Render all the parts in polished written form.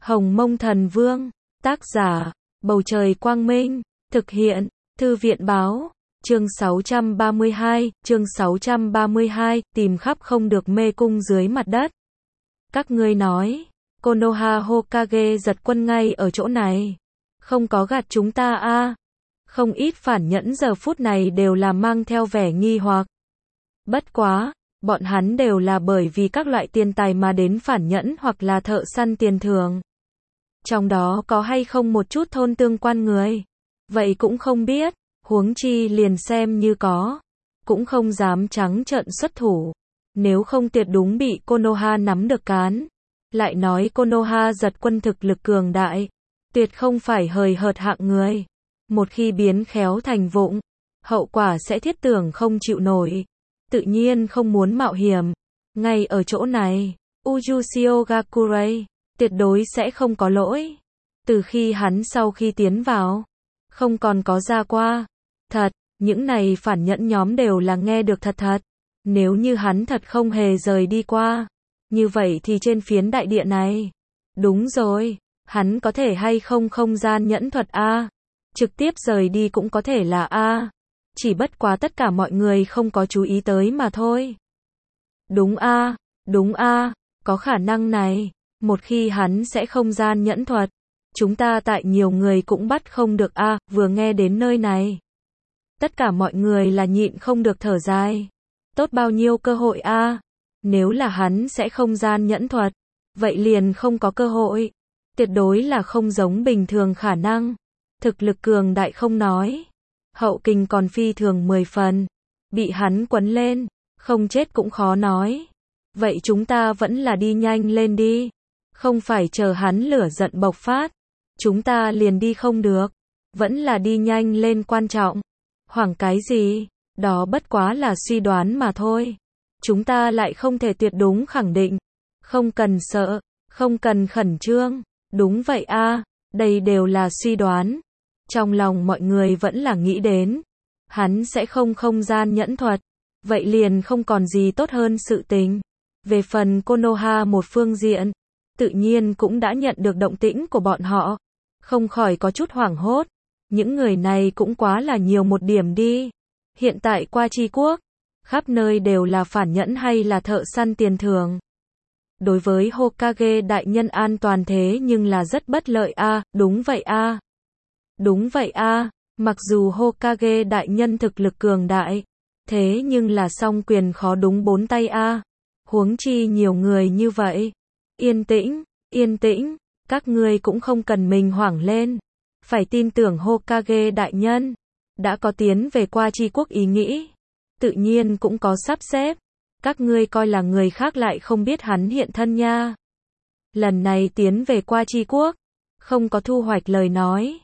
Hồng Mông Thần Vương, tác giả, Bầu Trời Quang Minh, thực hiện, Thư viện Báo, chương 632, tìm khắp không được mê cung dưới mặt đất. Các ngươi nói, Konoha Hokage giật quân ngay ở chỗ này. Không có gạt chúng ta a. Không ít phản nhẫn giờ phút này đều là mang theo vẻ nghi hoặc. Bất quá, bọn hắn đều là bởi vì các loại tiền tài mà đến phản nhẫn hoặc là thợ săn tiền thường. Trong đó có hay không một chút thôn tương quan người? Vậy cũng không biết, huống chi liền xem như có, cũng không dám trắng trợn xuất thủ. Nếu không tuyệt đúng bị Konoha nắm được cán. Lại nói Konoha giật quân thực lực cường đại, tuyệt không phải hời hợt hạng người. Một khi biến khéo thành vụng, hậu quả sẽ thiết tưởng không chịu nổi. Tự nhiên không muốn mạo hiểm. Ngay ở chỗ này, Ujushio Gakurei tuyệt đối sẽ không có lỗi. Từ khi hắn sau khi tiến vào, không còn có ra qua. Thật, những này phản nhẫn nhóm đều là nghe được thật thật. Nếu như hắn thật không hề rời đi qua, như vậy thì trên phiến đại địa này, đúng rồi, hắn có thể hay không không gian nhẫn thuật a, trực tiếp rời đi cũng có thể là a, chỉ bất quá tất cả mọi người không có chú ý tới mà thôi. Đúng a, có khả năng này, một khi hắn sẽ không gian nhẫn thuật, chúng ta tại nhiều người cũng bắt không được a. Vừa nghe đến nơi này, tất cả mọi người là nhịn không được thở dài. Tốt bao nhiêu cơ hội a. Nếu là hắn sẽ không gian nhẫn thuật, vậy liền không có cơ hội. Tuyệt đối là không giống bình thường khả năng. Thực lực cường đại không nói, hậu kình còn phi thường 10 phần. Bị hắn quấn lên, không chết cũng khó nói. Vậy chúng ta vẫn là đi nhanh lên đi. Không phải chờ hắn lửa giận bộc phát, chúng ta liền đi không được. Vẫn là đi nhanh lên quan trọng. Hoảng cái gì? Đó bất quá là suy đoán mà thôi. Chúng ta lại không thể tuyệt đúng khẳng định. Không cần sợ, không cần khẩn trương. Đúng vậy a, đây đều là suy đoán. Trong lòng mọi người vẫn là nghĩ đến, hắn sẽ không gian nhẫn thuật. Vậy liền không còn gì tốt hơn sự tình. Về phần Konoha một phương diện, tự nhiên cũng đã nhận được động tĩnh của bọn họ. Không khỏi có chút hoảng hốt. Những người này cũng quá là nhiều một điểm đi. Hiện tại qua Chi Quốc, khắp nơi đều là phản nhẫn hay là thợ săn tiền thường. Đối với Hokage đại nhân an toàn thế nhưng là rất bất lợi a. Đúng vậy a. Đúng vậy a. Mặc dù Hokage đại nhân thực lực cường đại, thế nhưng là song quyền khó đúng bốn tay a. Huống chi nhiều người như vậy. Yên tĩnh, các ngươi cũng không cần mình hoảng lên. Phải tin tưởng Hokage đại nhân đã có tiến về qua Chi Quốc ý nghĩ, tự nhiên cũng có sắp xếp. Các ngươi coi là người khác lại không biết hắn hiện thân nha. Lần này tiến về qua Chi Quốc, không có thu hoạch lời nói.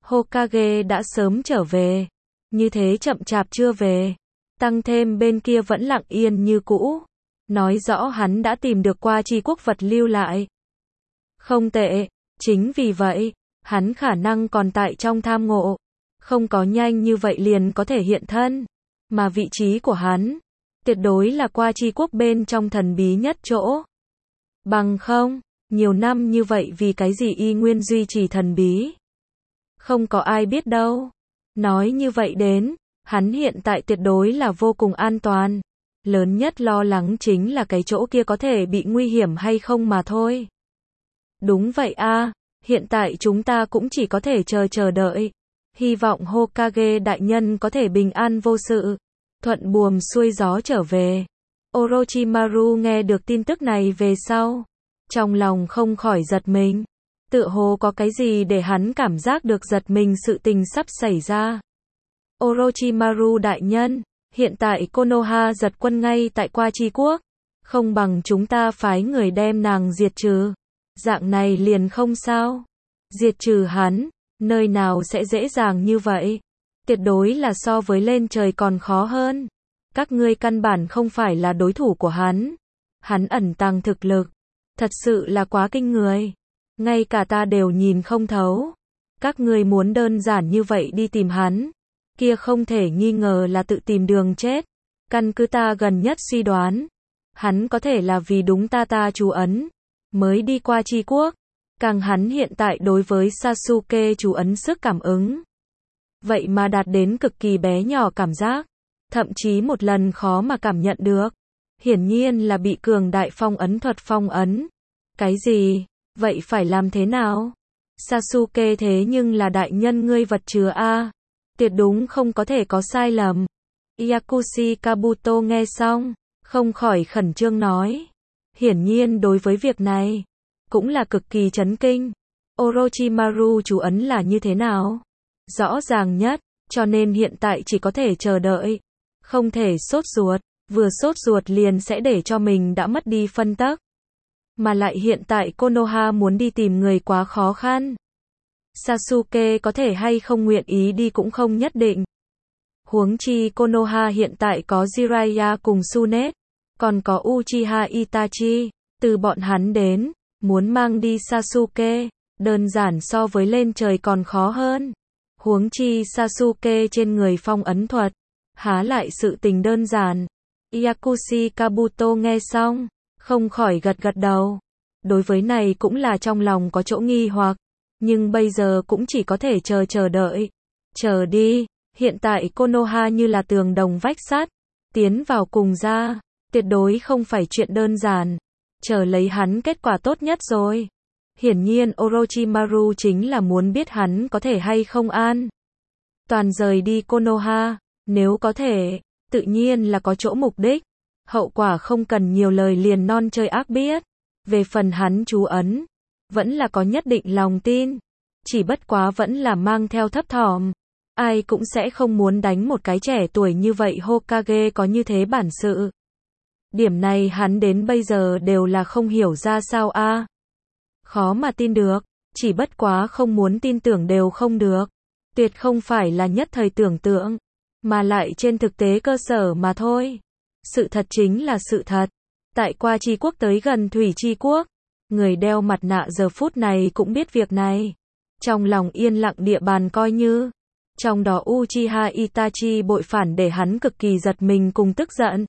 Hokage đã sớm trở về, như thế chậm chạp chưa về, tăng thêm bên kia vẫn lặng yên như cũ, nói rõ hắn đã tìm được qua Chi Quốc vật lưu lại. Không tệ, chính vì vậy, hắn khả năng còn tại trong tham ngộ, không có nhanh như vậy liền có thể hiện thân, mà vị trí của hắn, tuyệt đối là qua Chi Quốc bên trong thần bí nhất chỗ. Bằng không, nhiều năm như vậy vì cái gì y nguyên duy trì thần bí? Không có ai biết đâu. Nói như vậy đến, hắn hiện tại tuyệt đối là vô cùng an toàn. Lớn nhất lo lắng chính là cái chỗ kia có thể bị nguy hiểm hay không mà thôi. Đúng vậy a, hiện tại chúng ta cũng chỉ có thể chờ đợi. Hy vọng Hokage đại nhân có thể bình an vô sự, thuận buồm xuôi gió trở về. Orochimaru nghe được tin tức này về sau, trong lòng không khỏi giật mình. Tựa hồ có cái gì để hắn cảm giác được giật mình sự tình sắp xảy ra. Orochimaru đại nhân, hiện tại Konoha giật quân ngay tại qua Chi Quốc. Không bằng chúng ta phái người đem nàng diệt trừ. Dạng này liền không sao. Diệt trừ hắn, nơi nào sẽ dễ dàng như vậy. Tuyệt đối là so với lên trời còn khó hơn. Các ngươi căn bản không phải là đối thủ của hắn. Hắn ẩn tàng thực lực, thật sự là quá kinh người. Ngay cả ta đều nhìn không thấu. Các ngươi muốn đơn giản như vậy đi tìm hắn, kia không thể nghi ngờ là tự tìm đường chết. Căn cứ ta gần nhất suy đoán, hắn có thể là vì đúng ta chú ấn mới đi qua Chi Quốc. Càng hắn hiện tại đối với Sasuke chú ấn sức cảm ứng. Vậy mà đạt đến cực kỳ bé nhỏ cảm giác. Thậm chí một lần khó mà cảm nhận được. Hiển nhiên là bị cường đại phong ấn thuật phong ấn. Cái gì? Vậy phải làm thế nào? Sasuke thế nhưng là đại nhân ngươi vật chứa a, tuyệt đúng không có thể có sai lầm. Yakushi Kabuto nghe xong, không khỏi khẩn trương nói. Hiển nhiên đối với việc này, cũng là cực kỳ chấn kinh. Orochimaru chú ấn là như thế nào? Rõ ràng nhất, cho nên hiện tại chỉ có thể chờ đợi. Không thể sốt ruột, vừa sốt ruột liền sẽ để cho mình đã mất đi phân tắc. Mà lại hiện tại Konoha muốn đi tìm người quá khó khăn. Sasuke có thể hay không nguyện ý đi cũng không nhất định. Huống chi Konoha hiện tại có Jiraiya cùng Tsunade, còn có Uchiha Itachi, từ bọn hắn đến, muốn mang đi Sasuke, đơn giản so với lên trời còn khó hơn. Huống chi Sasuke trên người phong ấn thuật, há lại sự tình đơn giản. Yakushi Kabuto nghe xong, không khỏi gật gật đầu. Đối với này cũng là trong lòng có chỗ nghi hoặc, nhưng bây giờ cũng chỉ có thể chờ đợi. Chờ đi, hiện tại Konoha như là tường đồng vách sắt, tiến vào cùng ra, tuyệt đối không phải chuyện đơn giản. Chờ lấy hắn kết quả tốt nhất rồi. Hiển nhiên Orochimaru chính là muốn biết hắn có thể hay không an toàn rời đi Konoha, nếu có thể, tự nhiên là có chỗ mục đích. Hậu quả không cần nhiều lời liền non chơi ác biết. Về phần hắn chú ấn, vẫn là có nhất định lòng tin, chỉ bất quá vẫn là mang theo thấp thỏm. Ai cũng sẽ không muốn đánh một cái trẻ tuổi như vậy Hokage có như thế bản sự. Điểm này hắn đến bây giờ đều là không hiểu ra sao a. Khó mà tin được, chỉ bất quá không muốn tin tưởng đều không được. Tuyệt không phải là nhất thời tưởng tượng, mà lại trên thực tế cơ sở mà thôi. Sự thật chính là sự thật. Tại qua Chi quốc tới gần Thủy Chi quốc, người đeo mặt nạ giờ phút này cũng biết việc này. Trong lòng yên lặng địa bàn coi như. Trong đó Uchiha Itachi bội phản để hắn cực kỳ giật mình cùng tức giận.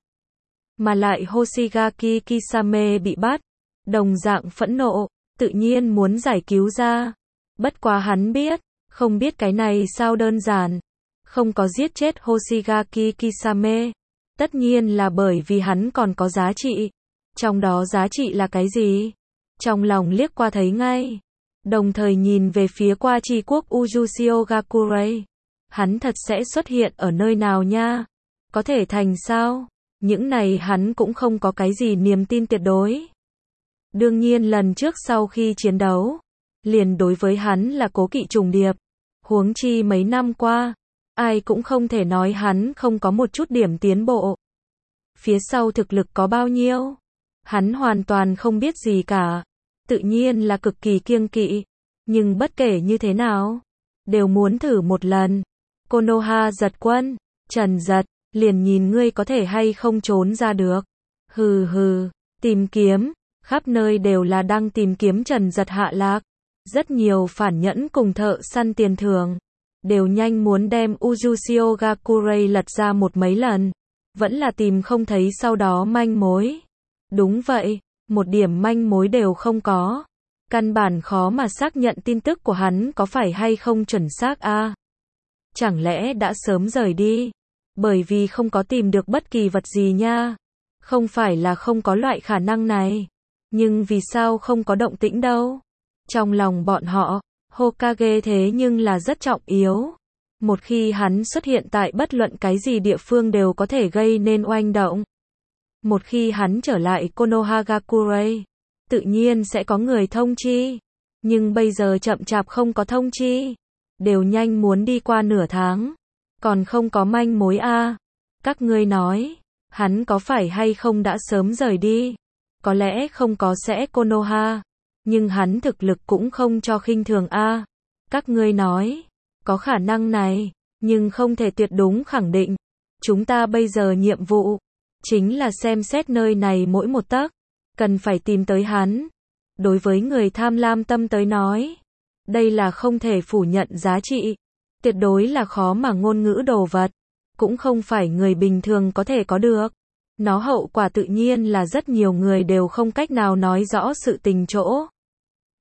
Mà lại Hoshigaki Kisame bị bắt, đồng dạng phẫn nộ, tự nhiên muốn giải cứu ra. Bất quá hắn biết, không biết cái này sao đơn giản. Không có giết chết Hoshigaki Kisame. Tất nhiên là bởi vì hắn còn có giá trị. Trong đó giá trị là cái gì? Trong lòng liếc qua thấy ngay. Đồng thời nhìn về phía qua Chi quốc Ujushio Gakurei. Hắn thật sẽ xuất hiện ở nơi nào nha? Có thể thành sao? Những này hắn cũng không có cái gì niềm tin tuyệt đối. Đương nhiên lần trước sau khi chiến đấu, liền đối với hắn là cố kỵ trùng điệp. Huống chi mấy năm qua, ai cũng không thể nói hắn không có một chút điểm tiến bộ. Phía sau thực lực có bao nhiêu? Hắn hoàn toàn không biết gì cả. Tự nhiên là cực kỳ kiêng kỵ. Nhưng bất kể như thế nào, đều muốn thử một lần. Konoha giật quân, Trần giật, liền nhìn ngươi có thể hay không trốn ra được. Hừ hừ, tìm kiếm, khắp nơi đều là đang tìm kiếm Trần giật hạ lạc. Rất nhiều phản nhẫn cùng thợ săn tiền thưởng, đều nhanh muốn đem Ujushio Gakurei lật ra một mấy lần. Vẫn là tìm không thấy sau đó manh mối. Đúng vậy, một điểm manh mối đều không có. Căn bản khó mà xác nhận tin tức của hắn có phải hay không chuẩn xác a. Chẳng lẽ đã sớm rời đi? Bởi vì không có tìm được bất kỳ vật gì nha. Không phải là không có loại khả năng này. Nhưng vì sao không có động tĩnh đâu? Trong lòng bọn họ, Hokage thế nhưng là rất trọng yếu. Một khi hắn xuất hiện tại bất luận cái gì địa phương đều có thể gây nên oanh động. Một khi hắn trở lại Konohagakure, tự nhiên sẽ có người thông chi. Nhưng bây giờ chậm chạp không có thông chi. Đều nhanh muốn đi qua nửa tháng. Còn không có manh mối a. Các ngươi nói, hắn có phải hay không đã sớm rời đi? Có lẽ không có sẽ Konoha. Nhưng hắn thực lực cũng không cho khinh thường a. Các ngươi nói, có khả năng này, nhưng không thể tuyệt đúng khẳng định. Chúng ta bây giờ nhiệm vụ, chính là xem xét nơi này mỗi một tấc, cần phải tìm tới hắn. Đối với người tham lam tâm tới nói, đây là không thể phủ nhận giá trị, tuyệt đối là khó mà ngôn ngữ đồ vật, cũng không phải người bình thường có thể có được. Nó hậu quả tự nhiên là rất nhiều người đều không cách nào nói rõ sự tình chỗ.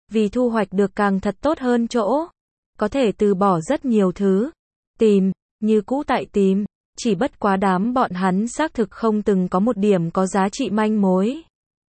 vì thu hoạch được càng thật tốt hơn chỗ. Có thể từ bỏ rất nhiều thứ. Tìm, như cũ tại tìm. Chỉ bất quá đám bọn hắn xác thực không từng có một điểm có giá trị manh mối.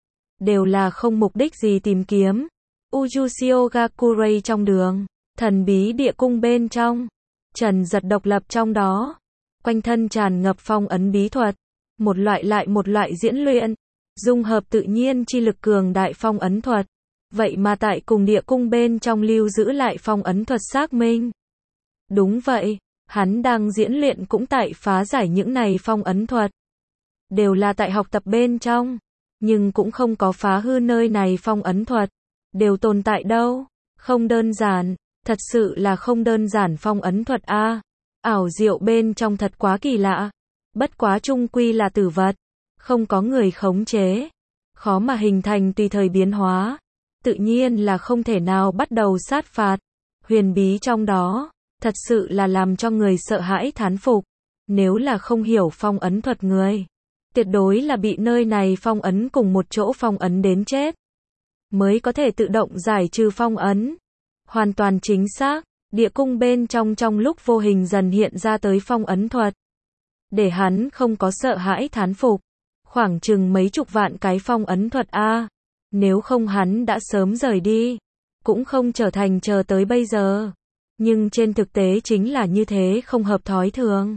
Đều là không mục đích gì tìm kiếm. Ujushio Gakurei trong đường. Thần bí địa cung bên trong. Trần Giật độc lập trong đó. Quanh thân tràn ngập phong ấn bí thuật. Một loại lại một loại diễn luyện. Dung hợp tự nhiên chi lực cường đại phong ấn thuật. Vậy mà tại cùng địa cung bên trong lưu giữ lại phong ấn thuật xác minh. Đúng vậy, hắn đang diễn luyện cũng tại phá giải những này phong ấn thuật. Đều là tại học tập bên trong, nhưng cũng không có phá hư nơi này phong ấn thuật. Đều tồn tại đâu, không đơn giản, thật sự là không đơn giản phong ấn thuật a. Ảo diệu bên trong thật quá kỳ lạ. Bất quá chung quy là tử vật, không có người khống chế, khó mà hình thành tùy thời biến hóa. Tự nhiên là không thể nào bắt đầu sát phạt. Huyền bí trong đó, thật sự là làm cho người sợ hãi thán phục. Nếu là không hiểu phong ấn thuật người, tuyệt đối là bị nơi này phong ấn cùng một chỗ phong ấn đến chết. Mới có thể tự động giải trừ phong ấn. Hoàn toàn chính xác, địa cung bên trong lúc vô hình dần hiện ra tới phong ấn thuật. Để hắn không có sợ hãi thán phục. Khoảng chừng mấy chục vạn cái phong ấn thuật a. Nếu không hắn đã sớm rời đi, cũng không trở thành chờ tới bây giờ. Nhưng trên thực tế chính là như thế, không hợp thói thường.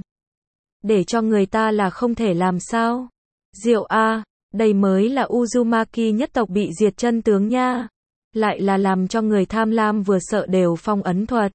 Để cho người ta là không thể làm sao. Diệu a, đây mới là Uzumaki nhất tộc bị diệt chân tướng nha. Lại là làm cho người tham lam vừa sợ đều phong ấn thuật.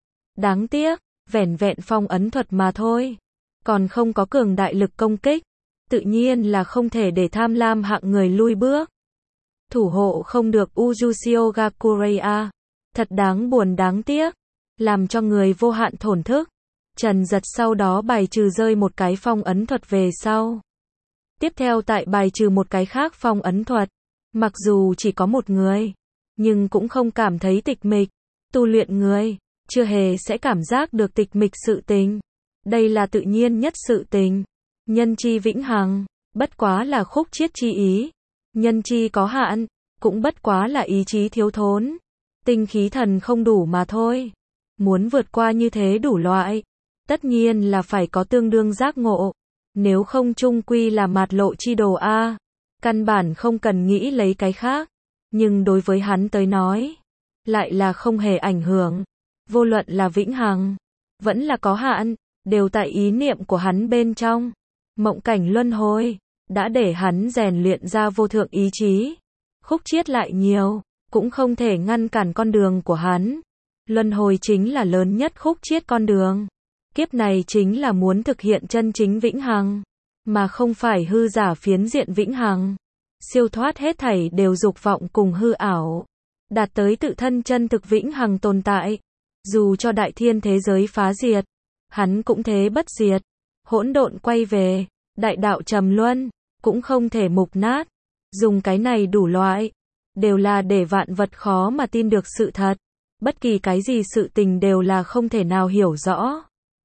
Đáng tiếc, vẻn vẹn phong ấn thuật mà thôi. Còn không có cường đại lực công kích. Tự nhiên là không thể để tham lam hạng người lui bước. Thủ hộ không được Ujushio Gakurei a. Thật đáng buồn đáng tiếc. Làm cho người vô hạn thổn thức. Trần Giật sau đó bài trừ rơi một cái phong ấn thuật về sau. Tiếp theo tại bài trừ một cái khác phong ấn thuật. Mặc dù chỉ có một người, nhưng cũng không cảm thấy tịch mịch. Tu luyện người, chưa hề sẽ cảm giác được tịch mịch sự tình. Đây là tự nhiên nhất sự tình. Nhân chi vĩnh hằng, bất quá là khúc chiết chi ý. Nhân chi có hạn, cũng bất quá là ý chí thiếu thốn. Tinh khí thần không đủ mà thôi. Muốn vượt qua như thế đủ loại, tất nhiên là phải có tương đương giác ngộ. Nếu không chung quy là mạt lộ chi đồ a. Căn bản không cần nghĩ lấy cái khác. Nhưng đối với hắn tới nói, lại là không hề ảnh hưởng. Vô luận là vĩnh hằng, vẫn là có hạn, đều tại ý niệm của hắn bên trong. Mộng cảnh luân hồi, đã để hắn rèn luyện ra vô thượng ý chí. Khúc chiết lại nhiều, cũng không thể ngăn cản con đường của hắn. Luân hồi chính là lớn nhất khúc chiết con đường. Kiếp này chính là muốn thực hiện chân chính vĩnh hằng, mà không phải hư giả phiến diện vĩnh hằng. Siêu thoát hết thảy đều dục vọng cùng hư ảo. Đạt tới tự thân chân thực vĩnh hằng tồn tại. Dù cho đại thiên thế giới phá diệt, hắn cũng thế bất diệt. Hỗn độn quay về, đại đạo trầm luân, cũng không thể mục nát. Dùng cái này đủ loại, đều là để vạn vật khó mà tin được sự thật. Bất kỳ cái gì sự tình đều là không thể nào hiểu rõ.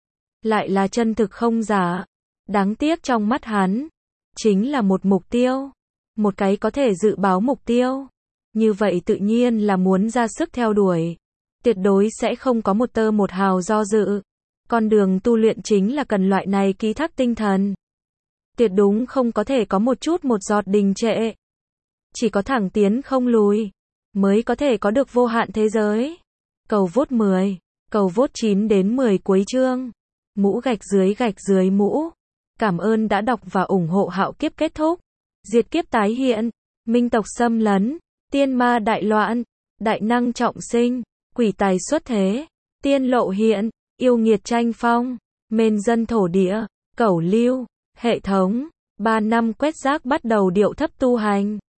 Lại là chân thực không giả. Đáng tiếc trong mắt hắn, chính là một mục tiêu. Một cái có thể dự báo mục tiêu. Như vậy tự nhiên là muốn ra sức theo đuổi. Tuyệt đối sẽ không có một tơ một hào do dự. Con đường tu luyện chính là cần loại này ký thác tinh thần. Tuyệt đúng không có thể có một chút một giọt đình trệ. Chỉ có thẳng tiến không lùi, mới có thể có được vô hạn thế giới. Cầu vote 10, cầu vote 9 đến 10 cuối chương. Mũ gạch dưới mũ. Cảm ơn đã đọc và ủng hộ Hạo Kiếp kết thúc. Diệt kiếp tái hiện, minh tộc xâm lấn, tiên ma đại loạn, đại năng trọng sinh, quỷ tài xuất thế, tiên lộ hiện, yêu nghiệt tranh phong, mên dân thổ địa, cẩu lưu, hệ thống, 3 năm quét rác bắt đầu điệu thấp tu hành.